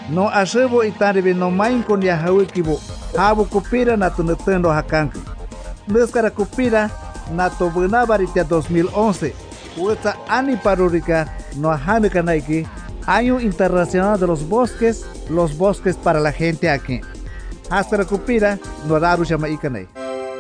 no arrebo itaribe no main con ya hawikibo habu kupira nato netendo hakanki neskara kupira nato bunabaritia 2011 uesta ani parurica no hanuka naiki Año Internacional de los bosques para la gente aquí. Hasta kupira no daru llama ikanai.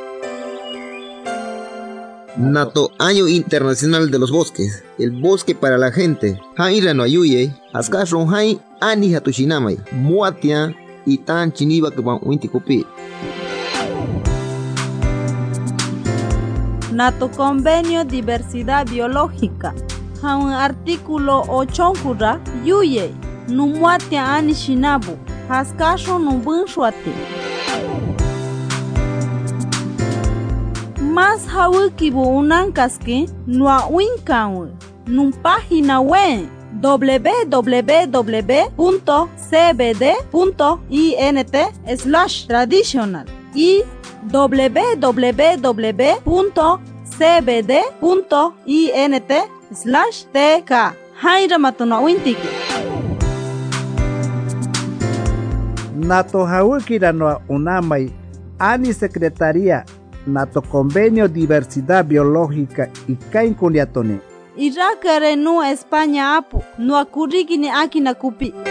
Nato Año Internacional de los Bosques, el bosque para la gente. Haira no ayuye, askashron hai ani hatushinamai, muatia y tan chiniba que van uinti kupi. Nato Convenio Diversidad Biológica. Un artículo 8 kura yuye numuatia ani shinabu haskasho nubunshuati. Mas hawikibu unankaski nua winkawe num página web www.cbd.int/traditional y www.cbd.int/tk Haira matuna wintiki. Nato hawikira no unamai ani secretaría nato convenio diversidad biológica y kain kunyatone. Irakare no España apu no akurigini aki na kupi.